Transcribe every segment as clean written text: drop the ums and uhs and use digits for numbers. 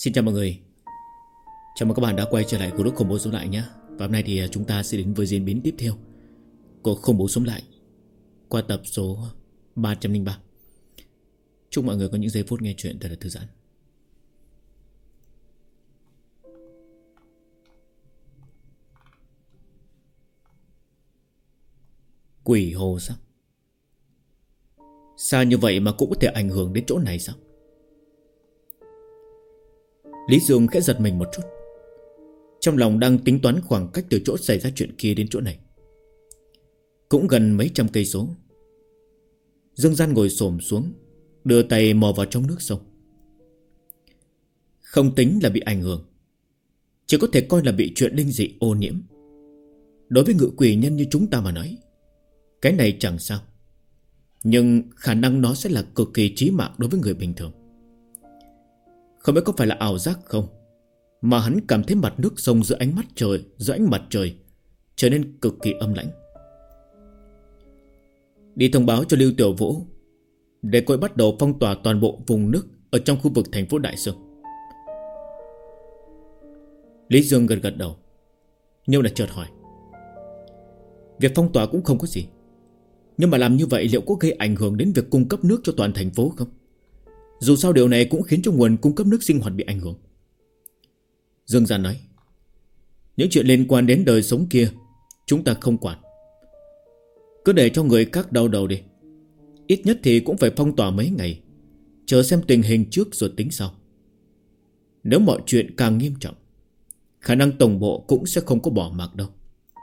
Xin chào mọi người. Chào mừng các bạn đã quay trở lại group Khủng Bố Sống Lại nhé. Và hôm nay thì chúng ta sẽ đến với diễn biến tiếp theo của Khủng Bố Sống Lại qua tập số 303. Chúc mọi người có những giây phút nghe chuyện thật là thư giãn. Quỷ hồ sao? Xa như vậy mà cũng có thể ảnh hưởng đến chỗ này sao? Lý Dương khẽ giật mình một chút. Trong lòng đang tính toán khoảng cách từ chỗ xảy ra chuyện kia đến chỗ này, cũng gần mấy trăm cây số. Dương Gian ngồi xổm xuống, đưa tay mò vào trong nước sông. Không tính là bị ảnh hưởng, chỉ có thể coi là bị chuyện linh dị ô nhiễm. Đối với ngự quỷ nhân như chúng ta mà nói, cái này chẳng sao, nhưng khả năng nó sẽ là cực kỳ chí mạng đối với người bình thường. Không biết có phải là ảo giác không, mà hắn cảm thấy mặt nước sông giữa ánh mặt trời trở nên cực kỳ âm lãnh. Đi thông báo cho Lưu Tiểu Vũ để cô ấy bắt đầu phong tỏa toàn bộ vùng nước ở trong khu vực thành phố Đại Sương. Lý Dương gật đầu, nhưng là chợt hỏi: việc phong tỏa cũng không có gì, nhưng mà làm như vậy liệu có gây ảnh hưởng đến việc cung cấp nước cho toàn thành phố không? Dù sao điều này cũng khiến cho nguồn cung cấp nước sinh hoạt bị ảnh hưởng. Dương Gian nói: những chuyện liên quan đến đời sống kia chúng ta không quản, cứ để cho người khác đau đầu đi. Ít nhất thì cũng phải phong tỏa mấy ngày, chờ xem tình hình trước rồi tính sau. Nếu mọi chuyện càng nghiêm trọng, khả năng tổng bộ cũng sẽ không có bỏ mặc đâu.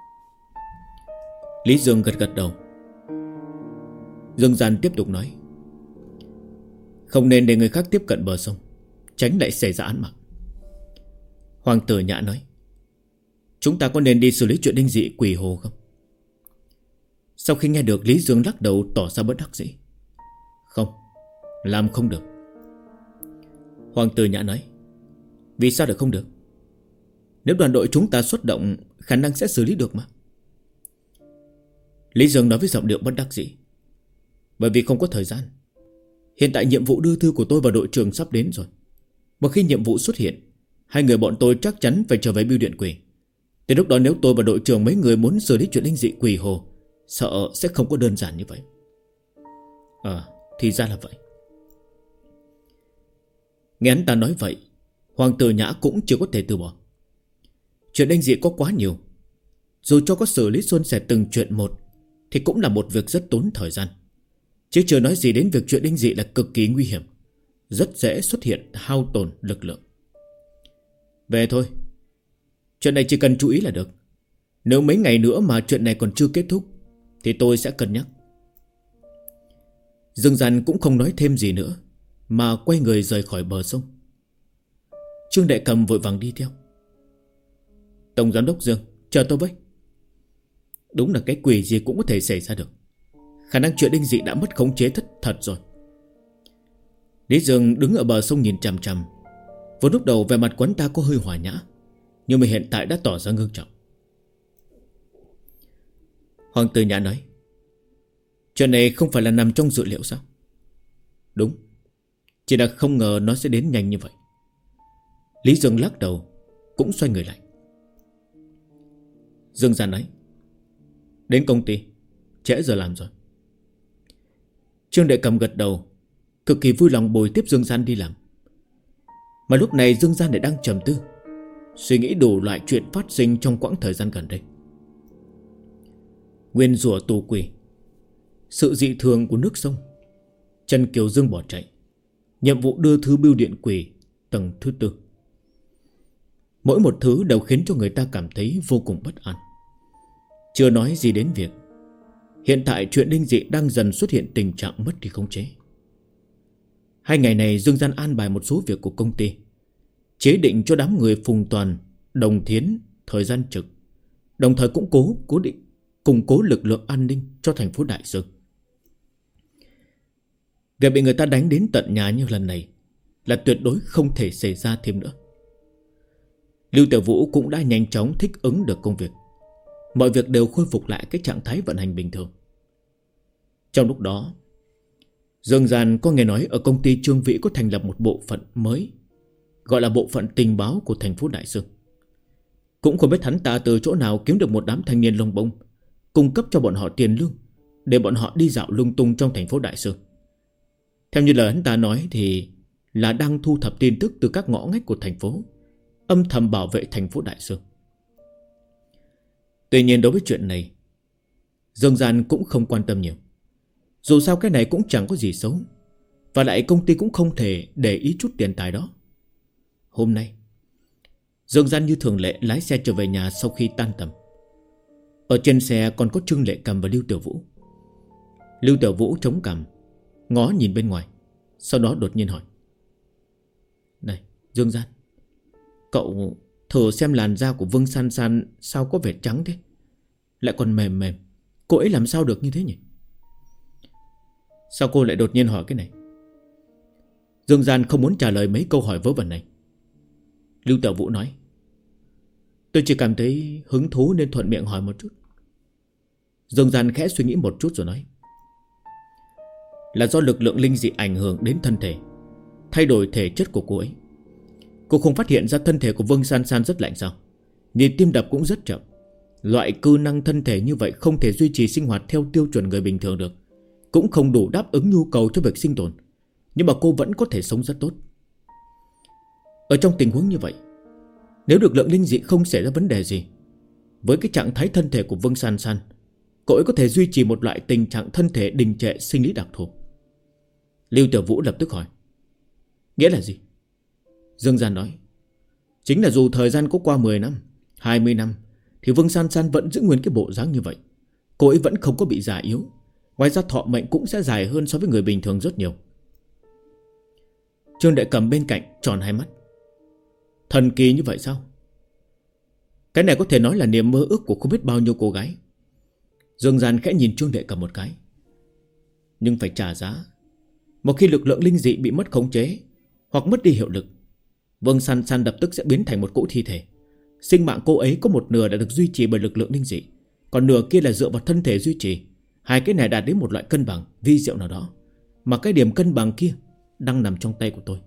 Lý Dương gật đầu. Dương Gian tiếp tục nói: không nên để người khác tiếp cận bờ sông, tránh lại xảy ra án mạng. Hoàng tử Nhã nói: chúng ta có nên đi xử lý chuyện linh dị quỷ hồ không? Sau khi nghe được, Lý Dương lắc đầu tỏ ra bất đắc dĩ: không, làm không được. Hoàng tử Nhã nói: vì sao lại không được? Nếu đoàn đội chúng ta xuất động, khả năng sẽ xử lý được mà. Lý Dương nói với giọng điệu bất đắc dĩ: bởi vì không có thời gian. Hiện tại nhiệm vụ đưa thư của tôi và đội trưởng sắp đến rồi. Một khi nhiệm vụ xuất hiện, hai người bọn tôi chắc chắn phải trở về bưu điện quỷ. Tới lúc đó nếu tôi và đội trưởng mấy người muốn xử lý chuyện linh dị quỷ hồ, sợ sẽ không có đơn giản như vậy. Thì ra là vậy. Nghe hắn ta nói vậy, Hoàng tử Nhã cũng chưa có thể từ bỏ. Chuyện linh dị có quá nhiều, dù cho có xử lý suôn sẻ từng chuyện một thì cũng là một việc rất tốn thời gian. Chứ chưa nói gì đến việc chuyện linh dị là cực kỳ nguy hiểm, rất dễ xuất hiện hao tổn lực lượng. Về thôi, chuyện này chỉ cần chú ý là được. Nếu mấy ngày nữa mà chuyện này còn chưa kết thúc thì tôi sẽ cân nhắc. Dương Gian cũng không nói thêm gì nữa, mà quay người rời khỏi bờ sông. Trương Đại Cầm vội vàng đi theo. Tổng giám đốc Dương, chờ tôi với. Đúng là cái quỷ gì cũng có thể xảy ra được. Khả năng chuyện linh dị đã mất khống chế thật rồi. Lý Dương đứng ở bờ sông nhìn chằm chằm. Vừa lúc đầu vẻ mặt quán ta có hơi hòa nhã, nhưng mà hiện tại đã tỏ ra ngưng trọng. Hoàng tử Nhã nói: chuyện này không phải là nằm trong dự liệu sao? Đúng, chỉ là không ngờ nó sẽ đến nhanh như vậy. Lý Dương lắc đầu, cũng xoay người lại. Dương Gian nói: đến công ty, trễ giờ làm rồi. Trương Đại Cầm gật đầu, cực kỳ vui lòng bồi tiếp Dương Gian đi làm. Mà lúc này Dương Gian lại đang trầm tư, suy nghĩ đủ loại chuyện phát sinh trong quãng thời gian gần đây. Nguyên rủa tù quỷ, sự dị thường của nước sông, Trần Kiều Dương bỏ chạy, nhiệm vụ đưa thư bưu điện quỷ tầng thứ 4. Mỗi một thứ đều khiến cho người ta cảm thấy vô cùng bất an. Chưa nói gì đến việc hiện tại chuyện linh dị đang dần xuất hiện tình trạng mất đi khống chế. 2 ngày này Dương Gian an bài một số việc của công ty, chế định cho đám người Phùng Toàn, Đồng Thiến thời gian trực, đồng thời cũng củng cố lực lượng an ninh cho thành phố Đại Dương. Việc bị người ta đánh đến tận nhà như lần này là tuyệt đối không thể xảy ra thêm nữa. Lưu Tiểu Vũ cũng đã nhanh chóng thích ứng được công việc, mọi việc đều khôi phục lại cái trạng thái vận hành bình thường. Trong lúc đó, Dương Gian có nghe nói ở công ty Trương Vĩ có thành lập một bộ phận mới gọi là bộ phận tình báo của thành phố Đại Sương. Cũng không biết hắn ta từ chỗ nào kiếm được một đám thanh niên lông bông, cung cấp cho bọn họ tiền lương để bọn họ đi dạo lung tung trong thành phố Đại Sương. Theo như lời hắn ta nói thì là đang thu thập tin tức từ các ngõ ngách của thành phố, âm thầm bảo vệ thành phố Đại Sương. Tuy nhiên đối với chuyện này, Dương Gian cũng không quan tâm nhiều. Dù sao cái này cũng chẳng có gì xấu, và lại công ty cũng không thể để ý chút tiền tài đó. Hôm nay Dương Gian như thường lệ lái xe trở về nhà sau khi tan tầm. Ở trên xe còn có Trương Lệ Cầm và Lưu Tiểu Vũ. Lưu Tiểu Vũ chống cằm, ngó nhìn bên ngoài, sau đó đột nhiên hỏi: "Này Dương Gian, cậu thử xem làn da của Vương San San sao có vẻ trắng thế, lại còn mềm mềm. Cô ấy làm sao được như thế nhỉ?" "Sao cô lại đột nhiên hỏi cái này?" Dương Gian không muốn trả lời mấy câu hỏi vớ vẩn này. Lưu Tiểu Vũ nói: "Tôi chỉ cảm thấy hứng thú nên thuận miệng hỏi một chút." Dương Gian khẽ suy nghĩ một chút rồi nói: "Là do lực lượng linh dị ảnh hưởng đến thân thể, thay đổi thể chất của cô ấy. Cô không phát hiện ra thân thể của Vương San San rất lạnh sao? Nhịp tim đập cũng rất chậm. Loại cư năng thân thể như vậy không thể duy trì sinh hoạt theo tiêu chuẩn người bình thường được, cũng không đủ đáp ứng nhu cầu cho việc sinh tồn. Nhưng mà cô vẫn có thể sống rất tốt. Ở trong tình huống như vậy, nếu lực lượng linh dị không xảy ra vấn đề gì, với cái trạng thái thân thể của Vương San San, cô ấy có thể duy trì một loại tình trạng thân thể đình trệ sinh lý đặc thù." Lưu Tiểu Vũ lập tức hỏi: "Nghĩa là gì?" Dương Gian nói: "Chính là dù thời gian có qua 10 năm, 20 năm thì Vương San San vẫn giữ nguyên cái bộ dáng như vậy. Cô ấy vẫn không có bị già yếu. Ngoài ra thọ mệnh cũng sẽ dài hơn so với người bình thường rất nhiều." Trương Đại Cầm bên cạnh tròn hai mắt: "Thần kỳ như vậy sao? Cái này có thể nói là niềm mơ ước của không biết bao nhiêu cô gái." Dương Gian khẽ nhìn Trương Đại Cầm một cái: "Nhưng phải trả giá. Một khi lực lượng linh dị bị mất khống chế hoặc mất đi hiệu lực, Vương San San lập tức sẽ biến thành một cỗ thi thể. Sinh mạng cô ấy có một nửa đã được duy trì bởi lực lượng linh dị, còn nửa kia là dựa vào thân thể duy trì. Hai cái này đạt đến một loại cân bằng vi diệu nào đó, mà cái điểm cân bằng kia đang nằm trong tay của tôi."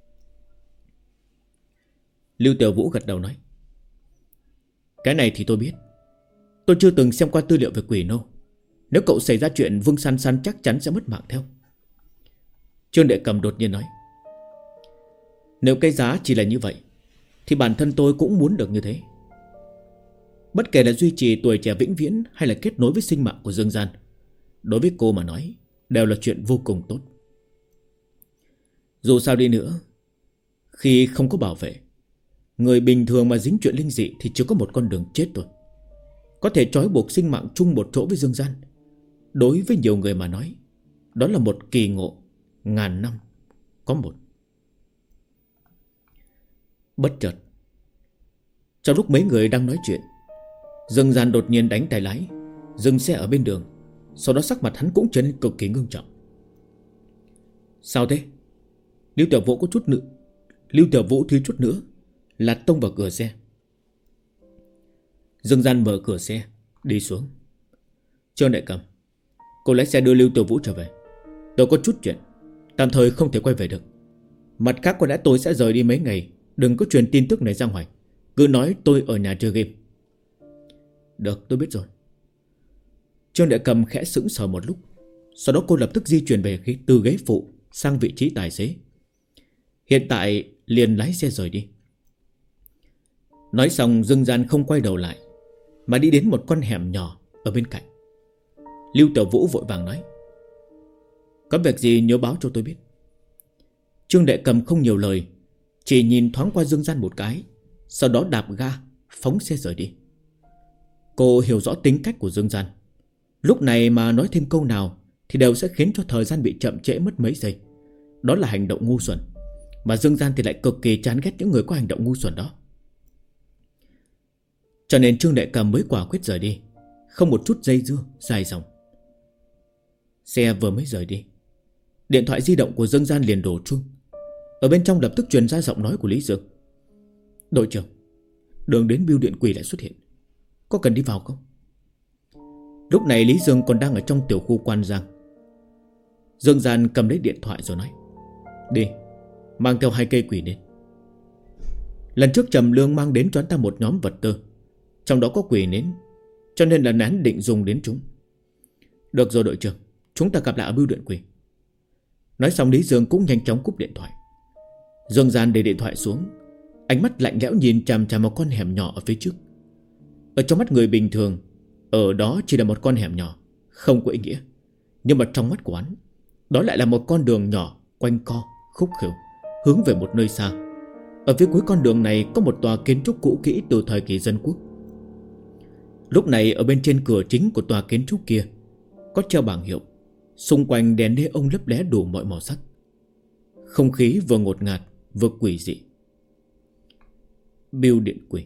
Lưu Tiểu Vũ gật đầu nói: "Cái này thì tôi biết. Tôi chưa từng xem qua tư liệu về quỷ nô. Nếu cậu xảy ra chuyện, Vương San San chắc chắn sẽ mất mạng theo." Trương Đệ Cầm đột nhiên nói: "Nếu cái giá chỉ là như vậy thì bản thân tôi cũng muốn được như thế. Bất kể là duy trì tuổi trẻ vĩnh viễn hay là kết nối với sinh mạng của Dương Gian, đối với cô mà nói đều là chuyện vô cùng tốt. Dù sao đi nữa, khi không có bảo vệ, người bình thường mà dính chuyện linh dị thì chỉ có một con đường chết thôi. Có thể trói buộc sinh mạng chung một chỗ với Dương Gian, đối với nhiều người mà nói, đó là một kỳ ngộ ngàn năm có một." Bất chợt, trong lúc mấy người đang nói chuyện, Dương Gian đột nhiên đánh tay lái, dừng xe ở bên đường. Sau đó sắc mặt hắn cũng trở nên cực kỳ ngưng trọng. "Sao thế?" Lưu Tiểu Vũ thiếu chút nữa là tông vào cửa xe. Dương Gian mở cửa xe đi xuống. "Trương Đại Cầm, cô lái xe đưa Lưu Tiểu Vũ trở về. Tôi có chút chuyện, tạm thời không thể quay về được. Mặt khác có lẽ tôi sẽ rời đi mấy ngày. Đừng có truyền tin tức này ra ngoài, cứ nói tôi ở nhà chơi game." "Được, tôi biết rồi." Trương Đại Cầm khẽ sững sờ một lúc, sau đó cô lập tức di chuyển về từ ghế phụ sang vị trí tài xế. Hiện tại liền lái xe rời đi. Nói xong, Dương Gian không quay đầu lại mà đi đến một con hẻm nhỏ ở bên cạnh. Lưu Tiểu Vũ vội vàng nói: "Có việc gì nhớ báo cho tôi biết." Trương Đại Cầm không nhiều lời, chỉ nhìn thoáng qua Dương Gian một cái, sau đó đạp ga phóng xe rời đi. Cô hiểu rõ tính cách của Dương Gian, lúc này mà nói thêm câu nào thì đều sẽ khiến cho thời gian bị chậm trễ mất mấy giây. Đó là hành động ngu xuẩn, mà Dương Gian thì lại cực kỳ chán ghét những người có hành động ngu xuẩn đó. Cho nên Trương Đại Cầm mới quả quyết rời đi, không một chút dây dưa dài dòng. Xe vừa mới rời đi, điện thoại di động của Dương Gian liền đổ chuông. Ở bên trong lập tức truyền ra giọng nói của Lý Dương: "Đội trưởng, đường đến bưu điện quỷ lại xuất hiện, có cần đi vào không?" Lúc này Lý Dương còn đang ở trong tiểu khu Quan Giang. Dương Gian cầm lấy điện thoại rồi nói: "Đi, mang theo 2 cây quỷ đến." Lần trước Trầm Lương mang đến cho hắn ta một nhóm vật tư, trong đó có quỷ nến, cho nên là hắn định dùng đến chúng. Được rồi đội trưởng, chúng ta gặp lại ở bưu điện quỷ. Nói xong Lý Dương cũng nhanh chóng cúp điện thoại. Dương Gian để điện thoại xuống, ánh mắt lạnh lẽo nhìn chằm chằm một con hẻm nhỏ ở phía trước. Ở trong mắt người bình thường, ở đó chỉ là một con hẻm nhỏ, không có ý nghĩa. Nhưng mà trong mắt của hắn, đó lại là một con đường nhỏ, quanh co, khúc khuỷu, hướng về một nơi xa. Ở phía cuối con đường này có một tòa kiến trúc cũ kỹ từ thời kỳ dân quốc. Lúc này ở bên trên cửa chính của tòa kiến trúc kia có treo bảng hiệu, xung quanh đèn đê ông lấp lé đủ mọi màu sắc. Không khí vừa ngột ngạt vừa quỷ dị. Bưu điện quỷ.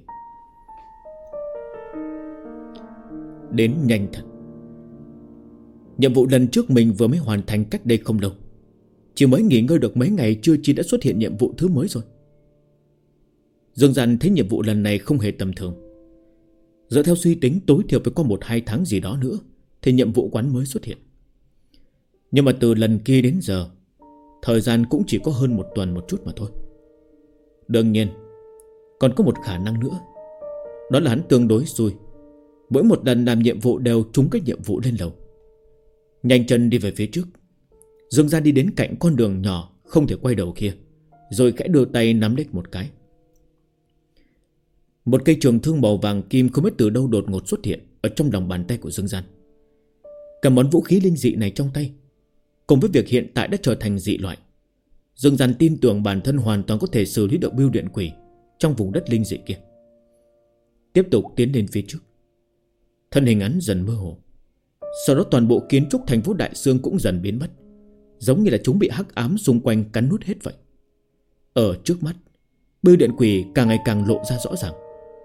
Đến nhanh thật. Nhiệm vụ lần trước mình vừa mới hoàn thành cách đây không lâu. Chỉ mới nghỉ ngơi được mấy ngày chưa chi đã xuất hiện nhiệm vụ thứ mới rồi. Dương Gian thấy nhiệm vụ lần này không hề tầm thường. Dựa theo suy tính tối thiểu phải có 1-2 tháng gì đó nữa thì nhiệm vụ quán mới xuất hiện. Nhưng mà từ lần kia đến giờ, thời gian cũng chỉ có hơn 1 tuần một chút mà thôi. Đương nhiên còn có một khả năng nữa, đó là hắn tương đối xui. Mỗi một lần làm nhiệm vụ đều trúng cái nhiệm vụ lên lầu. Nhanh chân đi về phía trước, Dương Gian đi đến cạnh con đường nhỏ không thể quay đầu kia, rồi khẽ đưa tay nắm lấy một cái. Một cây trường thương màu vàng kim không biết từ đâu đột ngột xuất hiện ở trong lòng bàn tay của Dương Gian. Cầm món vũ khí linh dị này trong tay, cùng với việc hiện tại đã trở thành dị loại, Dương Gian tin tưởng bản thân hoàn toàn có thể xử lý được bưu điện quỷ trong vùng đất linh dị kia. Tiếp tục tiến lên phía trước, thân hình hắn dần mơ hồ. Sau đó toàn bộ kiến trúc thành phố Đại Sương cũng dần biến mất, giống như là chúng bị hắc ám xung quanh cắn nuốt hết vậy. Ở trước mắt, bưu điện quỷ càng ngày càng lộ ra rõ ràng.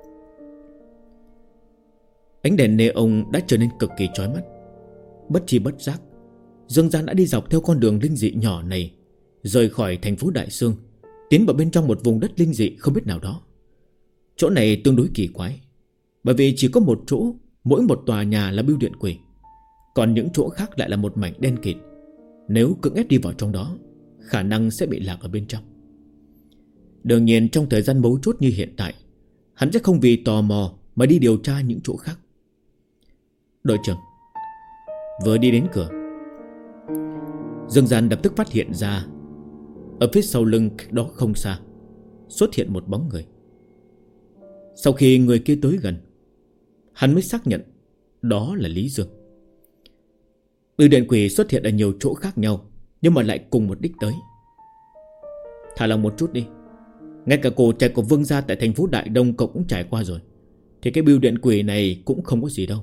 Ánh đèn neon đã trở nên cực kỳ chói mắt. Bất chi bất giác, Dương Gian đã đi dọc theo con đường linh dị nhỏ này, rời khỏi thành phố Đại Sương, tiến vào bên trong một vùng đất linh dị không biết nào đó. Chỗ này tương đối kỳ quái, bởi vì chỉ có một chỗ, mỗi một tòa nhà là bưu điện quỷ, còn những chỗ khác lại là một mảnh đen kịt. Nếu cưỡng ép đi vào trong đó, khả năng sẽ bị lạc ở bên trong. Đương nhiên trong thời gian mấu chốt như hiện tại, hắn sẽ không vì tò mò mà đi điều tra những chỗ khác. Đội trưởng vừa đi đến cửa, Dương Gian lập tức phát hiện ra ở phía sau lưng cách đó không xa xuất hiện một bóng người. Sau khi người kia tới gần, hắn mới xác nhận đó là Lý Dương. Bưu điện quỷ xuất hiện ở nhiều chỗ khác nhau, nhưng mà lại cùng một đích tới. Thả lòng một chút đi, ngay cả cổ trạch của vương gia tại thành phố Đại Đông cậu cũng trải qua rồi, thì cái bưu điện quỷ này cũng không có gì đâu.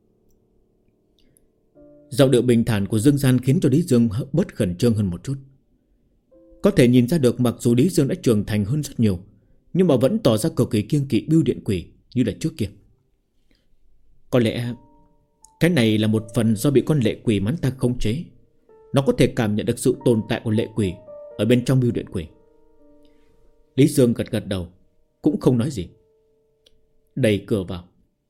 Giọng điệu bình thản của Dương Gian khiến cho Lý Dương bớt khẩn trương hơn một chút. Có thể nhìn ra được mặc dù Lý Dương đã trưởng thành hơn rất nhiều, nhưng mà vẫn tỏ ra cực kỳ kiêng kỵ bưu điện quỷ như là trước kia. Có lẽ cái này là một phần do bị con lệ quỷ mắn ta khống chế. Nó có thể cảm nhận được sự tồn tại của lệ quỷ ở bên trong bưu điện quỷ. Lý Dương gật gật đầu, cũng không nói gì. Đẩy cửa vào.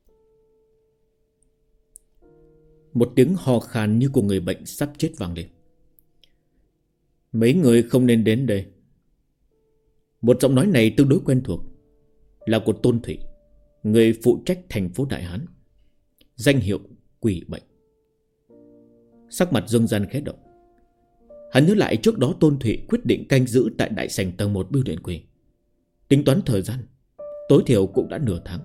Một tiếng ho khan như của người bệnh sắp chết vang lên. Mấy người không nên đến đây. Một giọng nói này tương đối quen thuộc, là của Tôn Thủy, người phụ trách thành phố Đại Hán, danh hiệu quỷ bệnh. Sắc mặt Dương Gian khẽ động. Hắn nhớ lại trước đó Tôn Thủy quyết định canh giữ tại đại sảnh tầng 1 bưu điện quỷ. Tính toán thời gian, tối thiểu cũng đã nửa tháng.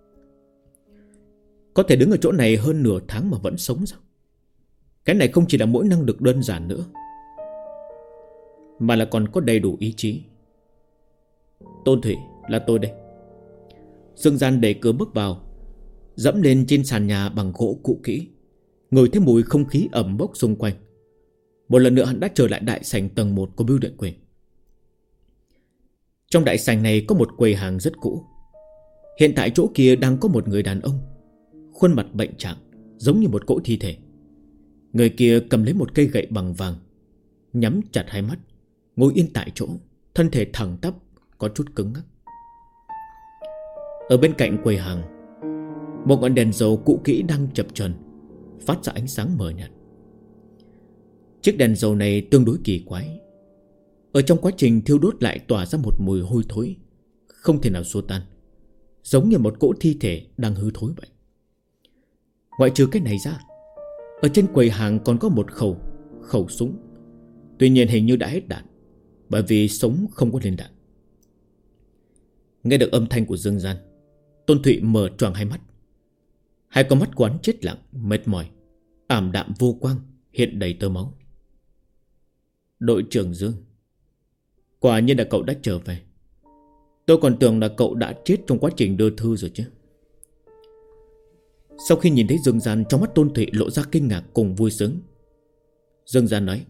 Có thể đứng ở chỗ này hơn nửa tháng mà vẫn sống sao? Cái này không chỉ là mỗi năng lực đơn giản nữa, mà là còn có đầy đủ ý chí. Tôn Thủy, là tôi đây. Dương Gian đẩy cửa bước vào, dẫm lên trên sàn nhà bằng gỗ cũ kỹ, ngửi thấy mùi không khí ẩm bốc xung quanh. Một lần nữa hắn đã trở lại đại sảnh tầng 1 của bưu điện quỷ. Trong đại sảnh này có một quầy hàng rất cũ. Hiện tại chỗ kia đang có một người đàn ông, khuôn mặt bệnh trạng, giống như một cỗ thi thể. Người kia cầm lấy một cây gậy bằng vàng, nhắm chặt hai mắt, ngồi yên tại chỗ, thân thể thẳng tắp, có chút cứng ngắc. Ở bên cạnh quầy hàng, một ngọn đèn dầu cũ kỹ đang chập chờn, phát ra ánh sáng mờ nhạt. Chiếc đèn dầu này tương đối kỳ quái. Ở trong quá trình thiêu đốt lại tỏa ra một mùi hôi thối, không thể nào xua tan, giống như một cỗ thi thể đang hư thối vậy. Ngoại trừ cái này ra, ở trên quầy hàng còn có một khẩu súng. Tuy nhiên hình như đã hết đạn, bởi vì súng không có lên đạn. Nghe được âm thanh của Dương Gian, Tôn Thụy mở choàng hai mắt. Hai con mắt quán chết lặng, mệt mỏi, ảm đạm vô quang, hiện đầy tơ máu. Đội trưởng Dương, quả nhiên là cậu đã trở về. Tôi còn tưởng là cậu đã chết trong quá trình đưa thư rồi chứ. Sau khi nhìn thấy Dương Gian, trong mắt Tôn Thụy lộ ra kinh ngạc cùng vui sướng. Dương Gian nói: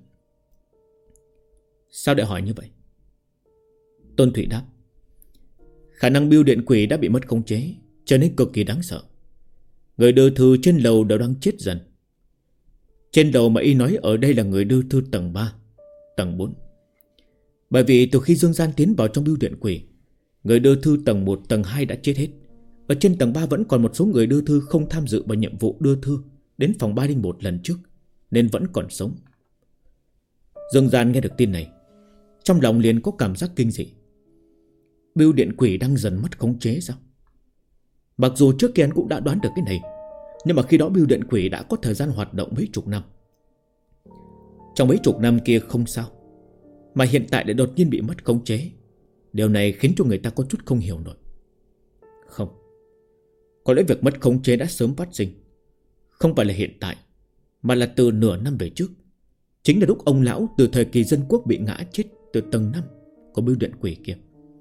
sao lại hỏi như vậy? Tôn Thụy đáp: khả năng bưu điện quỷ đã bị mất khống chế, trở nên cực kỳ đáng sợ. Người đưa thư trên lầu đều đang chết dần. Trên lầu mà y nói ở đây là người đưa thư tầng 3, tầng 4. Bởi vì từ khi Dương Gian tiến vào trong bưu điện quỷ, người đưa thư tầng 1, tầng 2 đã chết hết. Ở trên tầng 3 vẫn còn một số người đưa thư không tham dự vào nhiệm vụ đưa thư đến phòng 301 lần trước, nên vẫn còn sống. Dương Gian nghe được tin này, trong lòng liền có cảm giác kinh dị. Bưu điện quỷ đang dần mất khống chế sao? Mặc dù trước kia anh cũng đã đoán được cái này, nhưng mà khi đó bưu điện quỷ đã có thời gian hoạt động mấy chục năm. Trong mấy chục năm kia không sao, mà hiện tại lại đột nhiên bị mất khống chế. Điều này khiến cho người ta có chút không hiểu nổi. Không, có lẽ việc mất khống chế đã sớm phát sinh. Không phải là hiện tại, mà là từ nửa năm về trước. Chính là lúc ông lão từ thời kỳ dân quốc bị ngã chết từ tầng 5 của bưu điện quỷ kia.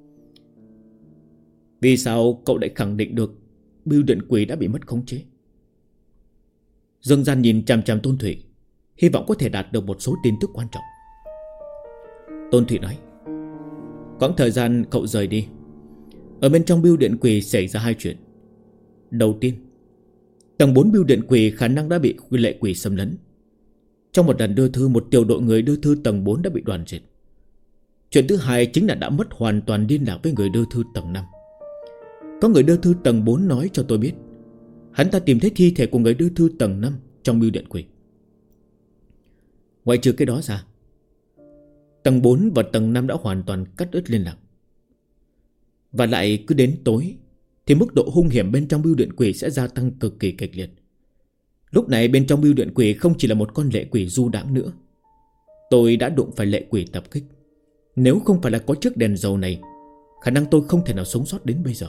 Vì sao cậu lại khẳng định được bưu điện quỷ đã bị mất khống chế? Dương Gian nhìn chằm chằm Tôn Thụy, hy vọng có thể đạt được một số tin tức quan trọng. Tôn Thụy nói: quãng thời gian cậu rời đi, ở bên trong bưu điện quỷ xảy ra hai chuyện. Đầu tiên, tầng 4 bưu điện quỷ khả năng đã bị lệ quỷ xâm lấn. Trong một lần đưa thư, một tiểu đội người đưa thư tầng 4 đã bị đoàn diệt. Chuyện thứ hai chính là đã mất hoàn toàn liên lạc với người đưa thư tầng 5. Có người đưa thư tầng 4 nói cho tôi biết hắn ta tìm thấy thi thể của người đưa thư tầng 5 trong bưu điện quỷ. Ngoại trừ cái đó ra, tầng 4 và tầng 5 đã hoàn toàn cắt đứt liên lạc. Và lại cứ đến tối thì mức độ hung hiểm bên trong bưu điện quỷ sẽ gia tăng cực kỳ kịch liệt. Lúc này bên trong bưu điện quỷ không chỉ là một con lệ quỷ du đãng nữa. Tôi đã đụng phải lệ quỷ tập kích. Nếu không phải là có chiếc đèn dầu này, khả năng tôi không thể nào sống sót đến bây giờ.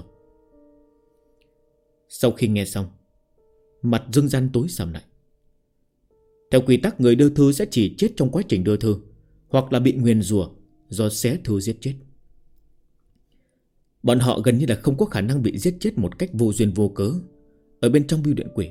Sau khi nghe xong, mặt Dương Gian tối sầm lại. Theo quy tắc, người đưa thư sẽ chỉ chết trong quá trình đưa thư, hoặc là bị nguyền rủa do xé thư giết chết. Bọn họ gần như là không có khả năng bị giết chết một cách vô duyên vô cớ ở bên trong bưu điện quỷ.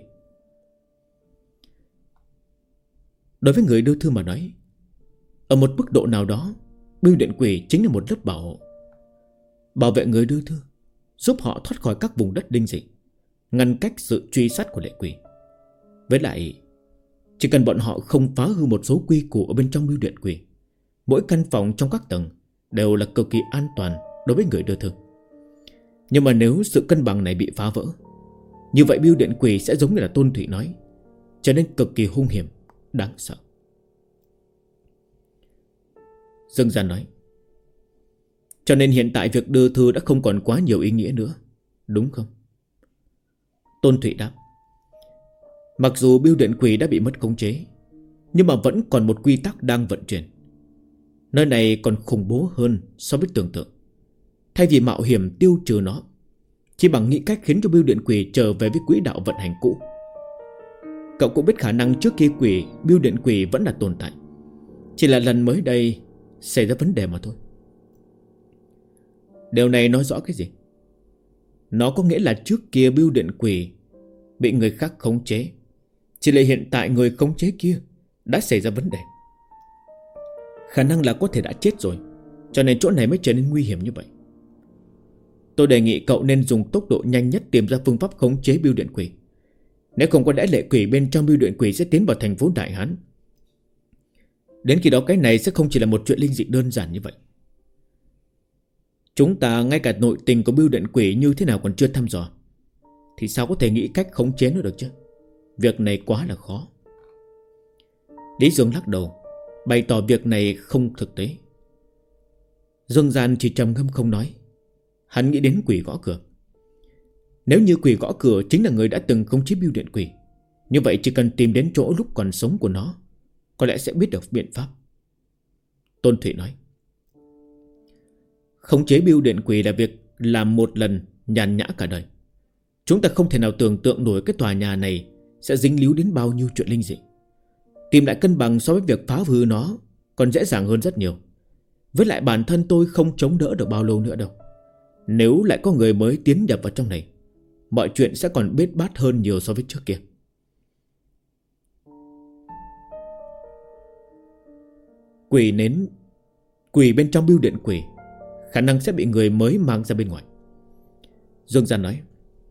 Đối với người đưa thư mà nói, ở một mức độ nào đó, bưu điện quỷ chính là một lớp bảo hộ, bảo vệ người đưa thư, giúp họ thoát khỏi các vùng đất linh dị, ngăn cách sự truy sát của lệ quỷ. Với lại, chỉ cần bọn họ không phá hư một số quy củ ở bên trong bưu điện quỷ, mỗi căn phòng trong các tầng đều là cực kỳ an toàn đối với người đưa thư. Nhưng mà nếu sự cân bằng này bị phá vỡ, như vậy bưu điện quỷ sẽ giống như là Tôn Thụy nói, trở nên cực kỳ hung hiểm, đáng sợ. Dương Gian nói: cho nên hiện tại việc đưa thư đã không còn quá nhiều ý nghĩa nữa, đúng không? Tôn Thụy đáp: mặc dù bưu điện quỷ đã bị mất khống chế, nhưng mà vẫn còn một quy tắc đang vận chuyển. Nơi này còn khủng bố hơn so với tưởng tượng. Thay vì mạo hiểm tiêu trừ nó, chỉ bằng nghĩ cách khiến cho bưu điện quỷ trở về với quỹ đạo vận hành cũ. Cậu cũng biết khả năng trước kia bưu điện quỷ vẫn là tồn tại, chỉ là lần mới đây xảy ra vấn đề mà thôi. Điều này nói rõ cái gì? Nó có nghĩa là trước kia bưu điện quỷ bị người khác khống chế, chỉ là hiện tại người khống chế kia đã xảy ra vấn đề. Khả năng là có thể đã chết rồi, cho nên chỗ này mới trở nên nguy hiểm như vậy. Tôi đề nghị cậu nên dùng tốc độ nhanh nhất tìm ra phương pháp khống chế bưu điện quỷ. Nếu không có lẽ lệ quỷ bên trong bưu điện quỷ sẽ tiến vào thành phố Đại Hán. Đến khi đó cái này sẽ không chỉ là một chuyện linh dị đơn giản như vậy. Chúng ta ngay cả nội tình của bưu điện quỷ như thế nào còn chưa thăm dò, thì sao có thể nghĩ cách khống chế nó được chứ? Việc này quá là khó. Lý Dương lắc đầu, bày tỏ việc này không thực tế. Dương Gian chỉ trầm ngâm không nói. Hắn nghĩ đến quỷ gõ cửa. Nếu như quỷ gõ cửa chính là người đã từng khống chế bưu điện quỷ, như vậy chỉ cần tìm đến chỗ lúc còn sống của nó, có lẽ sẽ biết được biện pháp. Tôn Thụy nói, khống chế bưu điện quỷ là việc làm một lần nhàn nhã cả đời. Chúng ta không thể nào tưởng tượng nổi cái tòa nhà này sẽ dính líu đến bao nhiêu chuyện linh dị. Tìm lại cân bằng so với việc phá hư nó còn dễ dàng hơn rất nhiều. Với lại bản thân tôi không chống đỡ được bao lâu nữa đâu. Nếu lại có người mới tiến nhập vào trong này, mọi chuyện sẽ còn bết bát hơn nhiều so với trước kia. Quỷ bên trong bưu điện quỷ khả năng sẽ bị người mới mang ra bên ngoài. Dương Gian nói,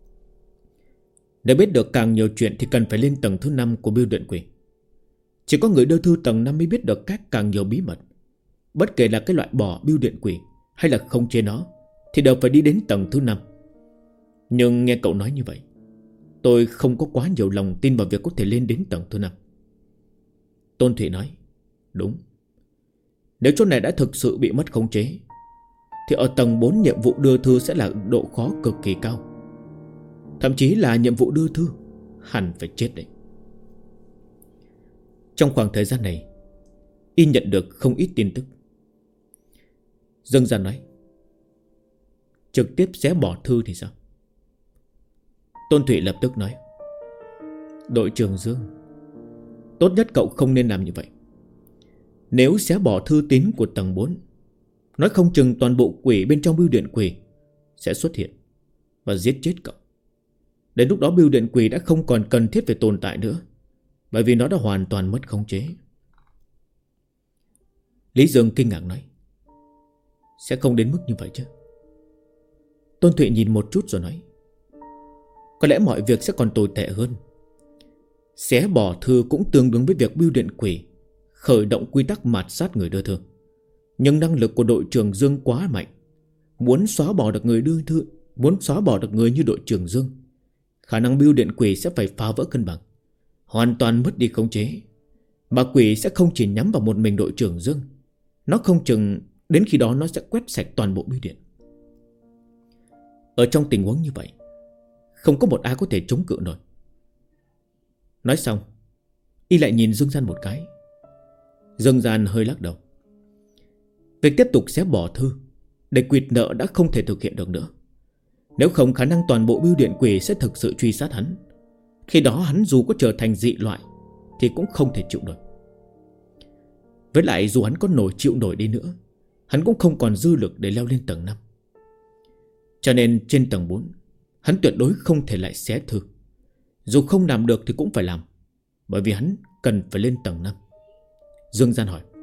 để biết được càng nhiều chuyện thì cần phải lên tầng thứ 5 của bưu điện quỷ. Chỉ có người đưa thư tầng 5 mới biết được các càng nhiều bí mật. Bất kể là cái loại bỏ bưu điện quỷ hay là không chế nó thì đều phải đi đến tầng thứ 5. Nhưng nghe cậu nói như vậy, tôi không có quá nhiều lòng tin vào việc có thể lên đến tầng thứ 5. Tôn Thụy nói, đúng. Nếu chỗ này đã thực sự bị mất khống chế thì ở tầng 4 nhiệm vụ đưa thư sẽ là độ khó cực kỳ cao. Thậm chí là nhiệm vụ đưa thư hẳn phải chết đấy. Trong khoảng thời gian này, y nhận được không ít tin tức. Dương Gian nói, trực tiếp xé bỏ thư thì sao? Tôn Thụy lập tức nói, đội trưởng Dương, tốt nhất cậu không nên làm như vậy. Nếu xé bỏ thư tín của tầng 4, nói không chừng toàn bộ quỷ bên trong bưu điện quỷ sẽ xuất hiện và giết chết cậu. Đến lúc đó bưu điện quỷ đã không còn cần thiết phải tồn tại nữa, bởi vì nó đã hoàn toàn mất khống chế. Lý Dương kinh ngạc nói, sẽ không đến mức như vậy chứ? Tôn Thụy nhìn một chút rồi nói, có lẽ mọi việc sẽ còn tồi tệ hơn. Xé bỏ thư cũng tương đương với việc bưu điện quỷ khởi động quy tắc mạt sát người đưa thư. Nhưng năng lực của đội trưởng Dương quá mạnh. Muốn xóa bỏ được người đưa thư, muốn xóa bỏ được người như đội trưởng Dương, khả năng bưu điện quỷ sẽ phải phá vỡ cân bằng, hoàn toàn mất đi khống chế. Mà quỷ sẽ không chỉ nhắm vào một mình đội trưởng Dương, nó không chừng đến khi đó nó sẽ quét sạch toàn bộ bưu điện. Ở trong tình huống như vậy, không có một ai có thể chống cự nổi. Nói xong, y lại nhìn Dương Gian một cái. Dương Gian hơi lắc đầu. Việc tiếp tục xé bỏ thư để quỵt nợ đã không thể thực hiện được nữa. Nếu không, khả năng toàn bộ bưu điện quỷ sẽ thực sự truy sát hắn. Khi đó hắn dù có trở thành dị loại thì cũng không thể chịu nổi. Với lại dù hắn có chịu nổi đi nữa, hắn cũng không còn dư lực để leo lên tầng 5. Cho nên trên tầng 4, hắn tuyệt đối không thể lại xé thư. Dù không làm được thì cũng phải làm, bởi vì hắn cần phải lên tầng 5. Dương Gian hỏi,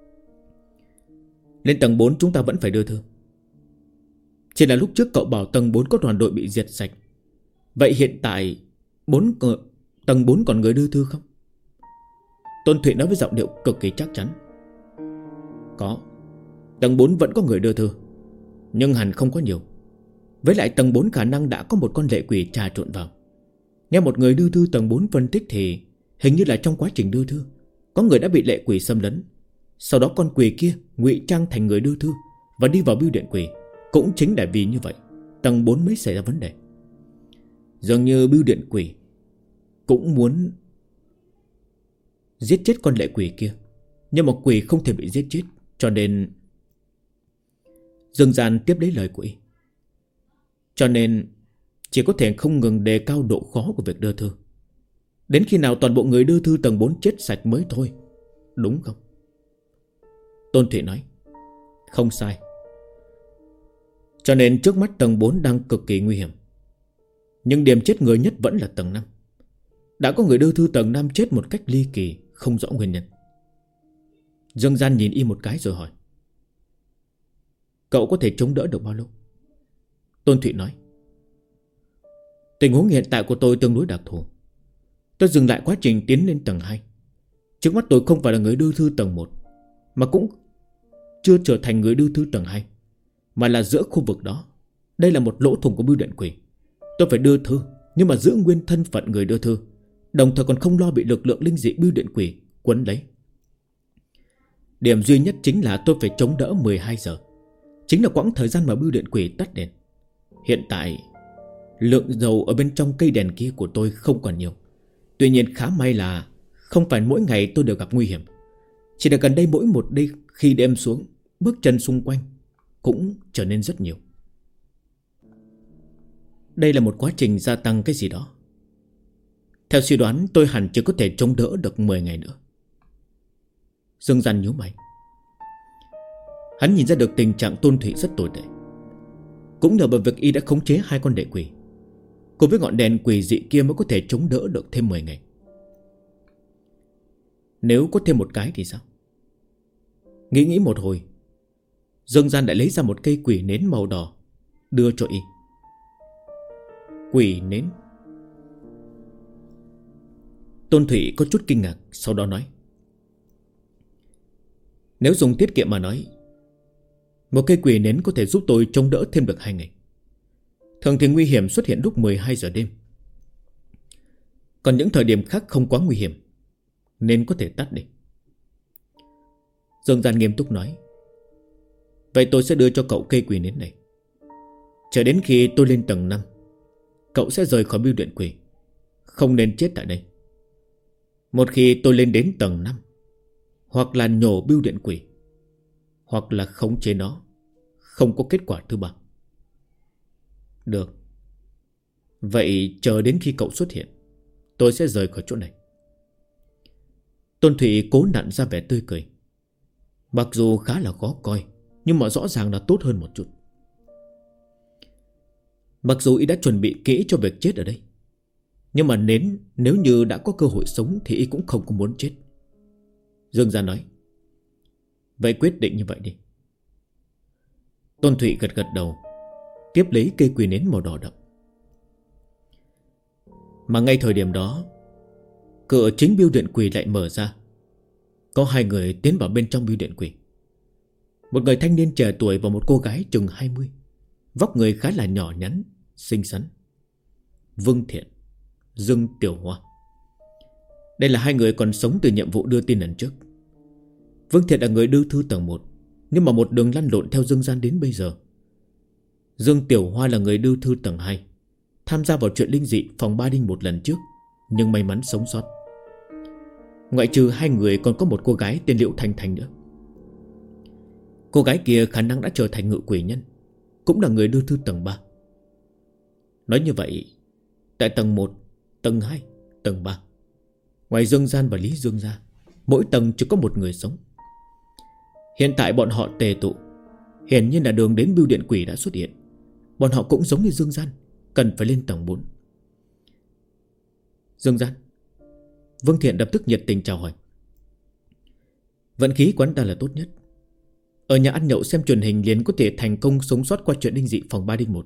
lên tầng 4 chúng ta vẫn phải đưa thư. Chỉ là lúc trước cậu bảo tầng 4 có đoàn đội bị diệt sạch. Vậy hiện tại tầng 4 còn người đưa thư không? Tôn Thụy nói với giọng điệu cực kỳ chắc chắn. Có, tầng 4 vẫn có người đưa thư, nhưng hẳn không có nhiều. Với lại tầng 4 khả năng đã có một con lệ quỷ trà trộn vào. Nghe một người đưa thư tầng 4 phân tích thì hình như là trong quá trình đưa thư có người đã bị lệ quỷ xâm lấn. Sau đó con quỷ kia ngụy trang thành người đưa thư và đi vào bưu điện quỷ. Cũng chính là vì như vậy tầng 4 mới xảy ra vấn đề. Dường như bưu điện quỷ cũng muốn giết chết con lệ quỷ kia, nhưng mà quỷ không thể bị giết chết, cho nên Dương Gian tiếp lấy lời của y. Cho nên chỉ có thể không ngừng đề cao độ khó của việc đưa thư, đến khi nào toàn bộ người đưa thư tầng 4 chết sạch mới thôi, đúng không? Tôn Thụy nói, không sai. Cho nên trước mắt tầng 4 đang cực kỳ nguy hiểm, nhưng điểm chết người nhất vẫn là tầng 5. Đã có người đưa thư tầng 5 chết một cách ly kỳ, không rõ nguyên nhân. Dương Gian nhìn y một cái rồi hỏi, cậu có thể chống đỡ được bao lâu? Tôn Thụy nói, tình huống hiện tại của tôi tương đối đặc thù. Tôi dừng lại quá trình tiến lên tầng 2. Trước mắt tôi không phải là người đưa thư tầng 1, mà cũng chưa trở thành người đưa thư tầng 2, mà là giữa khu vực đó. Đây là một lỗ thủng của bưu điện quỷ. Tôi phải đưa thư, nhưng mà giữ nguyên thân phận người đưa thư, đồng thời còn không lo bị lực lượng linh dị bưu điện quỷ quấn lấy. Điểm duy nhất chính là tôi phải chống đỡ 12 giờ, chính là quãng thời gian mà bưu điện quỷ tắt đèn. Hiện tại lượng dầu ở bên trong cây đèn kia của tôi không còn nhiều. Tuy nhiên khá may là không phải mỗi ngày tôi đều gặp nguy hiểm. Chỉ là gần đây mỗi một đêm khi đêm xuống, bước chân xung quanh cũng trở nên rất nhiều. Đây là một quá trình gia tăng cái gì đó. Theo suy đoán tôi hẳn chỉ có thể chống đỡ được 10 ngày nữa. Dương Gian nhíu mày. Hắn nhìn ra được tình trạng Tôn Thụy rất tồi tệ. Cũng nhờ vào việc y đã khống chế 2 con đệ quỷ, cùng với ngọn đèn quỷ dị kia mới có thể chống đỡ được thêm 10 ngày. Nếu có thêm một cái thì sao? Nghĩ một hồi, Dương Gian đã lấy ra một cây quỷ nến màu đỏ, đưa cho y. Quỷ nến? Tôn Thụy có chút kinh ngạc, sau đó nói: nếu dùng tiết kiệm mà nói, một cây quỷ nến có thể giúp tôi chống đỡ thêm được 2 ngày. Thường thì nguy hiểm xuất hiện lúc 12 giờ đêm, còn những thời điểm khác không quá nguy hiểm nên có thể tắt đi. Dương Gian nghiêm túc nói: vậy tôi sẽ đưa cho cậu cây quỷ nến này. Chờ đến khi tôi lên tầng 5, cậu sẽ rời khỏi bưu điện quỷ, không nên chết tại đây. Một khi tôi lên đến tầng 5, hoặc là nhổ bưu điện quỷ, hoặc là khống chế nó, không có kết quả thứ ba. Được. Vậy chờ đến khi cậu xuất hiện, tôi sẽ rời khỏi chỗ này. Tôn Thụy cố nặn ra vẻ tươi cười. Mặc dù khá là khó coi, nhưng mà rõ ràng là tốt hơn một chút. Mặc dù y đã chuẩn bị kỹ cho việc chết ở đây, nhưng mà nếu như đã có cơ hội sống thì y cũng không có muốn chết. Dương Gian nói: vậy quyết định như vậy đi. Tôn Thụy gật gật đầu, tiếp lấy cây quỷ nến màu đỏ đậm. Mà ngay thời điểm đó, cửa chính bưu điện quỷ lại mở ra. Có 2 người tiến vào bên trong bưu điện quỷ. Một người thanh niên trẻ tuổi và một cô gái chừng 20, vóc người khá là nhỏ nhắn, xinh xắn. Vương Thiện, Dương Tiểu Hoa. Đây là 2 người còn sống từ nhiệm vụ đưa tin lần trước. Vương Thiện là người đưa thư tầng 1, nhưng mà một đường lăn lộn theo Dương Gian đến bây giờ. Dương Tiểu Hoa là người đưa thư tầng 2, tham gia vào chuyện linh dị phòng 301 lần trước, nhưng may mắn sống sót. Ngoại trừ 2 người còn có một cô gái tên Liễu Thanh Thanh nữa. Cô gái kia khả năng đã trở thành ngự quỷ nhân, cũng là người đưa thư tầng 3. Nói như vậy, tại tầng 1, tầng 2, tầng 3, ngoài Dương Gian và Lý Dương ra, mỗi tầng chỉ có một người sống. Hiện tại bọn họ tề tụ, hiển nhiên là đường đến bưu điện quỷ đã xuất hiện. Bọn họ cũng giống như Dương Gian, cần phải lên tầng 4. Dương Gian. Vương Thiện lập tức nhiệt tình chào hỏi. Vận khí quán ta là tốt nhất. Ở nhà ăn nhậu xem truyền hình liền có thể thành công sống sót qua chuyện linh dị phòng 301.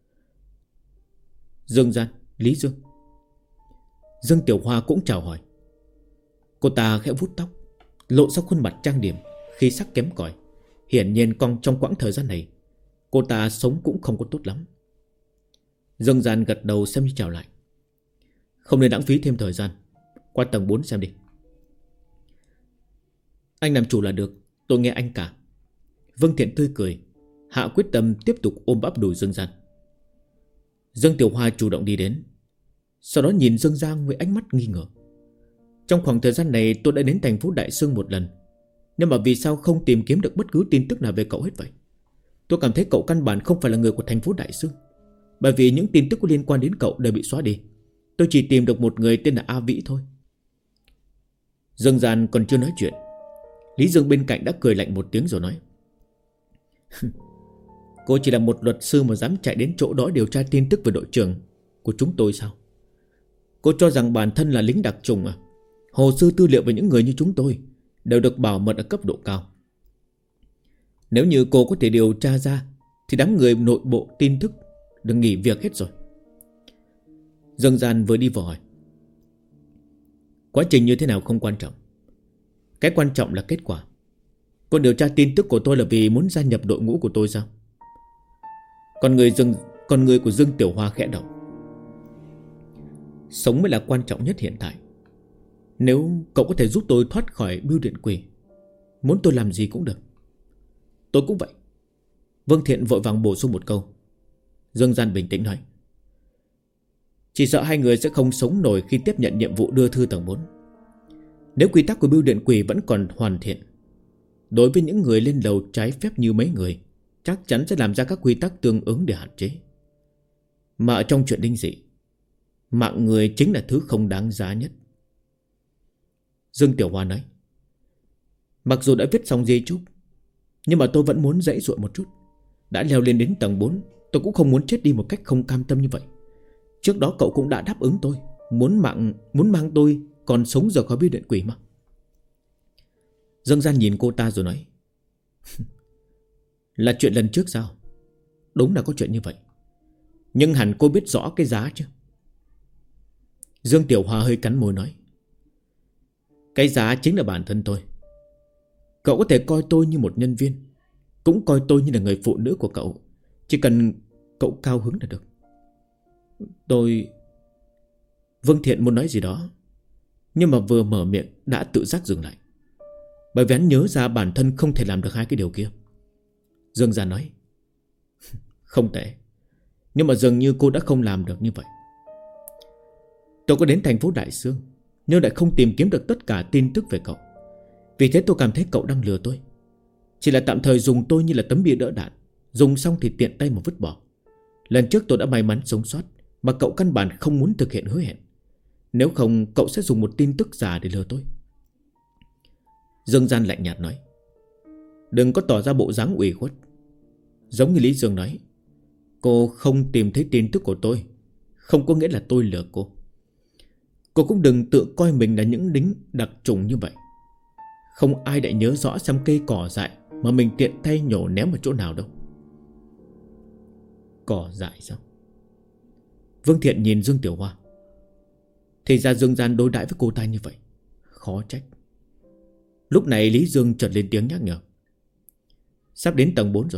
Dương Gian, Lý Dương. Dương Tiểu Hoa cũng chào hỏi. Cô ta khẽ vuốt tóc, lộ ra khuôn mặt trang điểm, khí sắc kém cỏi. Hiển nhiên còn trong quãng thời gian này, cô ta sống cũng không có tốt lắm. Dương Gian gật đầu xem như chào lại. Không nên lãng phí thêm thời gian, qua tầng 4 xem đi. Anh làm chủ là được, tôi nghe anh cả. Vương Thiện tươi cười, hạ quyết tâm tiếp tục ôm bắp đùi Dương Gian. Dương Tiểu Hoa chủ động đi đến, sau đó nhìn Dương Gian với ánh mắt nghi ngờ. Trong khoảng thời gian này tôi đã đến thành phố Đại Sương một lần, nhưng mà vì sao không tìm kiếm được bất cứ tin tức nào về cậu hết vậy? Tôi cảm thấy cậu căn bản không phải là người của thành phố Đại Sương, bởi vì những tin tức có liên quan đến cậu đều bị xóa đi. Tôi chỉ tìm được một người tên là A Vĩ thôi. Dương Gian còn chưa nói chuyện, Lý Dương bên cạnh đã cười lạnh một tiếng rồi nói: Cô chỉ là một luật sư mà dám chạy đến chỗ đó điều tra tin tức về đội trưởng của chúng tôi sao? Cô cho rằng bản thân là lính đặc chủng à? Hồ sơ tư liệu về những người như chúng tôi đều được bảo mật ở cấp độ cao. Nếu như cô có thể điều tra ra thì đám người nội bộ tin tức đừng nghỉ việc hết rồi. Dương Gian vừa đi vừa hỏi: Quá trình như thế nào không quan trọng, cái quan trọng là kết quả. Cô điều tra tin tức của tôi là vì muốn gia nhập đội ngũ của tôi sao? Con người của Dương Tiểu Hoa khẽ động. Sống mới là quan trọng nhất hiện tại. Nếu cậu có thể giúp tôi thoát khỏi bưu điện quỷ, muốn tôi làm gì cũng được. Tôi cũng vậy. Vương Thiện vội vàng bổ sung một câu. Dương Gian bình tĩnh nói: Chỉ sợ hai người sẽ không sống nổi khi tiếp nhận nhiệm vụ đưa thư tầng 4. Nếu quy tắc của bưu điện quỷ vẫn còn hoàn thiện, đối với những người lên lầu trái phép như mấy người, chắc chắn sẽ làm ra các quy tắc tương ứng để hạn chế. Mà ở trong chuyện linh dị, mạng người chính là thứ không đáng giá nhất. Dương Tiểu Hoa nói: Mặc dù đã viết xong di chúc, nhưng mà tôi vẫn muốn dãy dụa một chút. Đã leo lên đến tầng 4, tôi cũng không muốn chết đi một cách không cam tâm như vậy. Trước đó cậu cũng đã đáp ứng tôi, muốn mang tôi còn sống rời khỏi bưu điện quỷ mà. Dương Gian nhìn cô ta rồi nói: Là chuyện lần trước sao? Đúng là có chuyện như vậy, nhưng hẳn cô biết rõ cái giá chứ? Dương Tiểu Hoa hơi cắn môi nói: Cái giá chính là bản thân tôi. Cậu có thể coi tôi như một nhân viên, cũng coi tôi như là người phụ nữ của cậu. Chỉ cần cậu cao hứng là được. Vương Thiện muốn nói gì đó, nhưng mà vừa mở miệng đã tự giác dừng lại, bởi vì hắn nhớ ra bản thân không thể làm được hai cái điều kia. Dương Gian nói: Không tệ, nhưng mà dường như cô đã không làm được như vậy. Tôi có đến thành phố Đại Sương, nhưng lại không tìm kiếm được tất cả tin tức về cậu. Vì thế tôi cảm thấy cậu đang lừa tôi. Chỉ là tạm thời dùng tôi như là tấm bia đỡ đạn, dùng xong thì tiện tay mà vứt bỏ. Lần trước tôi đã may mắn sống sót, mà cậu căn bản không muốn thực hiện hứa hẹn. Nếu không cậu sẽ dùng một tin tức giả để lừa tôi. Dương Gian lạnh nhạt nói: Đừng có tỏ ra bộ dáng ủy khuất. Giống như Lý Dương nói, cô không tìm thấy tin tức của tôi không có nghĩa là tôi lừa cô. Cô cũng đừng tự coi mình là những lính đặc trùng như vậy. Không ai đã nhớ rõ xem cây cỏ dại mà mình tiện tay nhổ ném ở chỗ nào đâu. Cỏ dại sao? Vương Thiện nhìn Dương Tiểu Hoa. Thì ra Dương Gian đối đãi với cô ta như vậy, khó trách. Lúc này Lý Dương chợt lên tiếng nhắc nhở: Sắp đến tầng 4 rồi.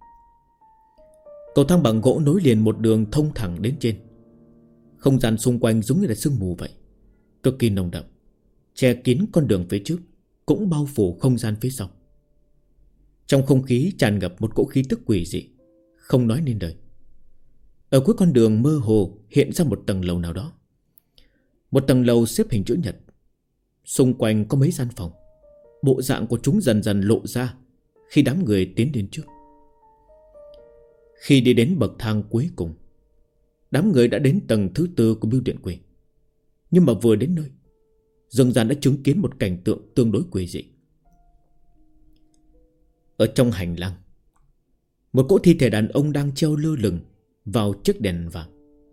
Cầu thang bằng gỗ nối liền một đường thông thẳng đến trên. Không gian xung quanh giống như là sương mù vậy, cực kỳ nồng đậm, che kín con đường phía trước, cũng bao phủ không gian phía sau. Trong không khí tràn ngập một cỗ khí tức quỷ dị, không nói nên lời. Ở cuối con đường mơ hồ hiện ra một tầng lầu nào đó. Một tầng lầu xếp hình chữ nhật. Xung quanh có mấy gian phòng. Bộ dạng của chúng dần dần lộ ra khi đám người tiến đến trước. Khi đi đến bậc thang cuối cùng, đám người đã đến tầng thứ 4 của bưu điện quỷ. Nhưng mà vừa đến nơi, Dương Gian đã chứng kiến một cảnh tượng tương đối quỷ dị. Ở trong hành lang, một cỗ thi thể đàn ông đang treo lơ lửng vào chiếc đèn vàng.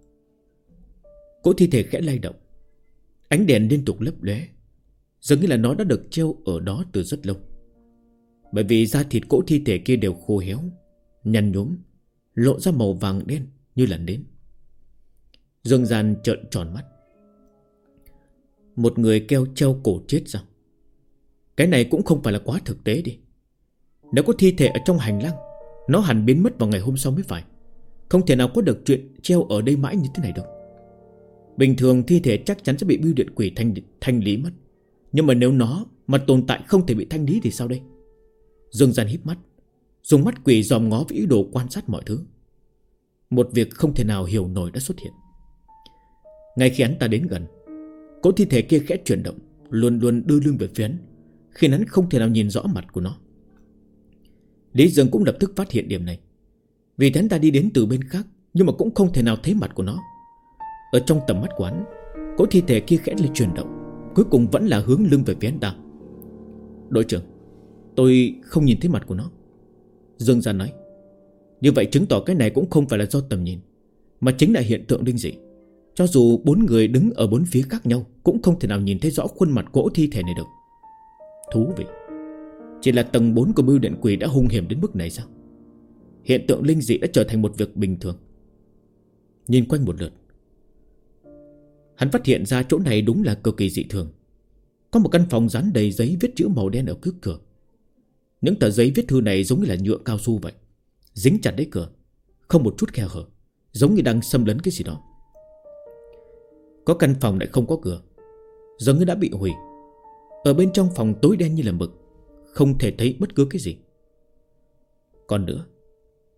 Cỗ thi thể khẽ lay động, ánh đèn liên tục lấp lóe, dường như là nó đã được treo ở đó từ rất lâu. Bởi vì da thịt cỗ thi thể kia đều khô héo, nhăn nhúm, lộ ra màu vàng đen như là nến. Dương Gian trợn tròn mắt. Một người treo cổ chết sao? Cái này cũng không phải là quá thực tế đi. Nếu có thi thể ở trong hành lang, nó hẳn biến mất vào ngày hôm sau mới phải. Không thể nào có được chuyện treo ở đây mãi như thế này được. Bình thường thi thể chắc chắn sẽ bị bưu điện quỷ thanh lý mất. Nhưng mà nếu nó mà tồn tại không thể bị thanh lý thì sao đây? Dương Gian híp mắt, dùng mắt quỷ dòm ngó với ý đồ quan sát mọi thứ. Một việc không thể nào hiểu nổi đã xuất hiện. Ngay khi hắn ta đến gần, cỗ thi thể kia khẽ chuyển động, luôn luôn đưa lưng về phía hắn, khiến hắn không thể nào nhìn rõ mặt của nó. Lý Dương cũng lập tức phát hiện điểm này. Vì hắn ta đi đến từ bên khác, nhưng mà cũng không thể nào thấy mặt của nó. Ở trong tầm mắt của hắn, cỗ thi thể kia khẽ lên chuyển động, cuối cùng vẫn là hướng lưng về phía hắn ta. Đội trưởng, tôi không nhìn thấy mặt của nó. Dương Gian nói. Như vậy chứng tỏ cái này cũng không phải là do tầm nhìn, mà chính là hiện tượng linh dị. Cho dù 4 người đứng ở 4 phía khác nhau, cũng không thể nào nhìn thấy rõ khuôn mặt cỗ thi thể này được. Thú vị. Chỉ là tầng 4 của bưu điện quỷ đã hung hiểm đến mức này sao? Hiện tượng linh dị đã trở thành một việc bình thường. Nhìn quanh một lượt, hắn phát hiện ra chỗ này đúng là cực kỳ dị thường. Có một căn phòng dán đầy giấy viết chữ màu đen ở trước cửa. Những tờ giấy viết thư này giống như là nhựa cao su vậy, dính chặt lấy cửa, không một chút khe hở, giống như đang xâm lấn cái gì đó. Có căn phòng lại không có cửa, giống như đã bị hủy. Ở bên trong phòng tối đen như là mực, không thể thấy bất cứ cái gì. Còn nữa,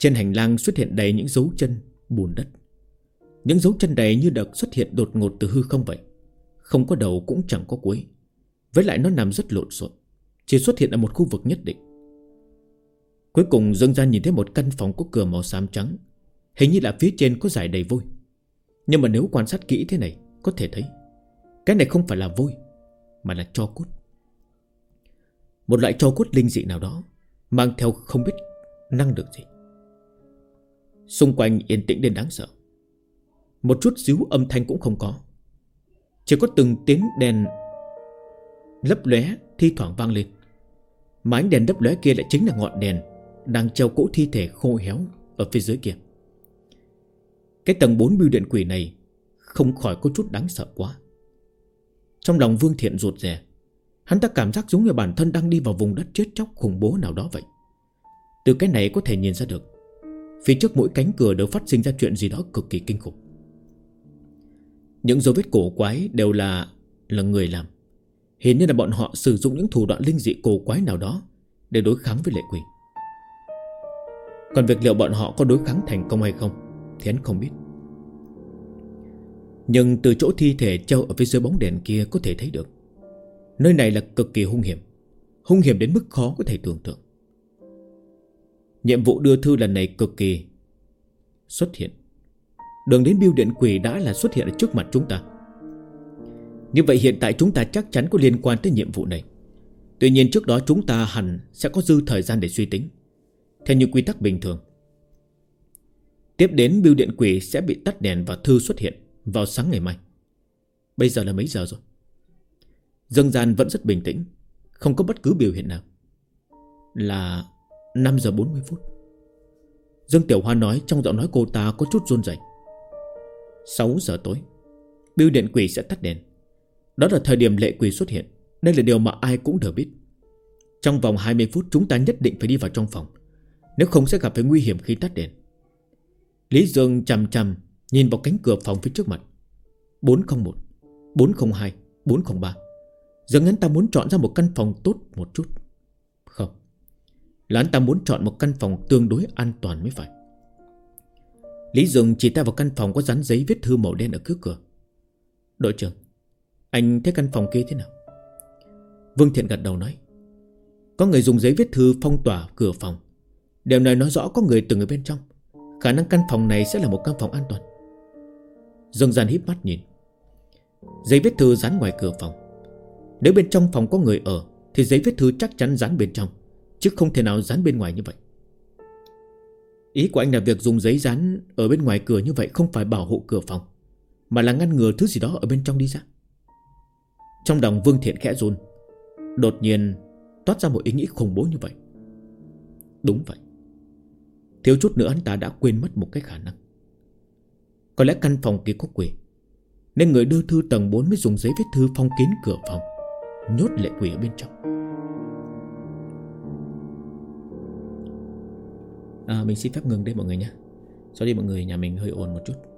Trên hành lang xuất hiện đầy những dấu chân bùn đất. Những dấu chân đầy như được xuất hiện đột ngột từ hư không vậy. Không có đầu cũng chẳng có cuối. Với lại nó nằm rất lộn xộn, chỉ xuất hiện ở một khu vực nhất định. Cuối cùng Dương Gian nhìn thấy một căn phòng có cửa màu xám trắng. Hình như là phía trên có dải đầy vôi. Nhưng mà nếu quan sát kỹ thế này, có thể thấy cái này không phải là vôi, mà là tro cốt. Một loại tro cốt linh dị nào đó, mang theo không biết năng lượng gì. Xung quanh yên tĩnh đến đáng sợ. Một chút xíu âm thanh cũng không có. Chỉ có từng tiếng đèn lấp lóe thi thoảng vang lên. Mà ánh đèn lấp lóe kia lại chính là ngọn đèn đang treo cỗ thi thể khô héo ở phía dưới kia. Cái tầng 4 bưu điện quỷ này không khỏi có chút đáng sợ quá. Trong lòng Vương Thiện rụt rè. Hắn ta cảm giác giống như bản thân đang đi vào vùng đất chết chóc khủng bố nào đó vậy. Từ cái này có thể nhìn ra được, phía trước mỗi cánh cửa đều phát sinh ra chuyện gì đó cực kỳ kinh khủng. Những dấu vết cổ quái đều là người làm. Hiển nhiên là bọn họ sử dụng những thủ đoạn linh dị cổ quái nào đó để đối kháng với lệ quỷ. Còn việc liệu bọn họ có đối kháng thành công hay không thì hắn không biết. Nhưng từ chỗ thi thể treo ở phía dưới bóng đèn kia có thể thấy được, nơi này là cực kỳ hung hiểm. Hung hiểm đến mức khó có thể tưởng tượng. Nhiệm vụ đưa thư lần này cực kỳ xuất hiện. Đường đến bưu điện quỷ đã là xuất hiện ở trước mặt chúng ta. Như vậy hiện tại chúng ta chắc chắn có liên quan tới nhiệm vụ này. Tuy nhiên trước đó chúng ta hẳn sẽ có dư thời gian để suy tính. Theo như quy tắc bình thường, tiếp đến bưu điện quỷ sẽ bị tắt đèn và thư xuất hiện vào sáng ngày mai. Bây giờ là mấy giờ rồi? Dương Gian vẫn rất bình tĩnh, không có bất cứ biểu hiện nào. Là 5 giờ 40 phút. Dương Tiểu Hoa nói, trong giọng nói cô ta có chút run rẩy. 6 giờ tối bưu điện quỷ sẽ tắt đèn. Đó là thời điểm lệ quỷ xuất hiện. Đây là điều mà ai cũng đều biết. Trong vòng 20 phút chúng ta nhất định phải đi vào trong phòng, nếu không sẽ gặp phải nguy hiểm khi tắt đèn. Lý Dương chằm chằm nhìn vào cánh cửa phòng phía trước mặt. 401, 402, 403. Dường hắn ta muốn chọn ra một căn phòng tốt một chút. Không, là hắn ta muốn chọn một căn phòng tương đối an toàn mới phải. Lý Dương chỉ tay vào căn phòng có dán giấy viết thư màu đen ở trước cửa. Đội trưởng, anh thấy căn phòng kia thế nào? Vương Thiện gật đầu nói, có người dùng giấy viết thư phong tỏa cửa phòng. Điều này nói rõ có người từng ở bên trong. Khả năng căn phòng này sẽ là một căn phòng an toàn. Dương Gian híp mắt nhìn. Giấy viết thư dán ngoài cửa phòng. Nếu bên trong phòng có người ở thì giấy viết thư chắc chắn dán bên trong, chứ không thể nào dán bên ngoài như vậy. Ý của anh là việc dùng giấy dán ở bên ngoài cửa như vậy không phải bảo hộ cửa phòng, mà là ngăn ngừa thứ gì đó ở bên trong đi ra. Trong lòng Vương Thiện khẽ run. Đột nhiên toát ra một ý nghĩ khủng bố như vậy. Đúng vậy, thiếu chút nữa anh ta đã quên mất một cái khả năng. Có lẽ căn phòng kia có quỷ, nên người đưa thư tầng 4 mới dùng giấy viết thư phong kín cửa phòng, nhốt lệ quỷ ở bên trong. Mình xin phép ngừng đây mọi người nhé. Sorry mọi người, nhà mình hơi ồn một chút.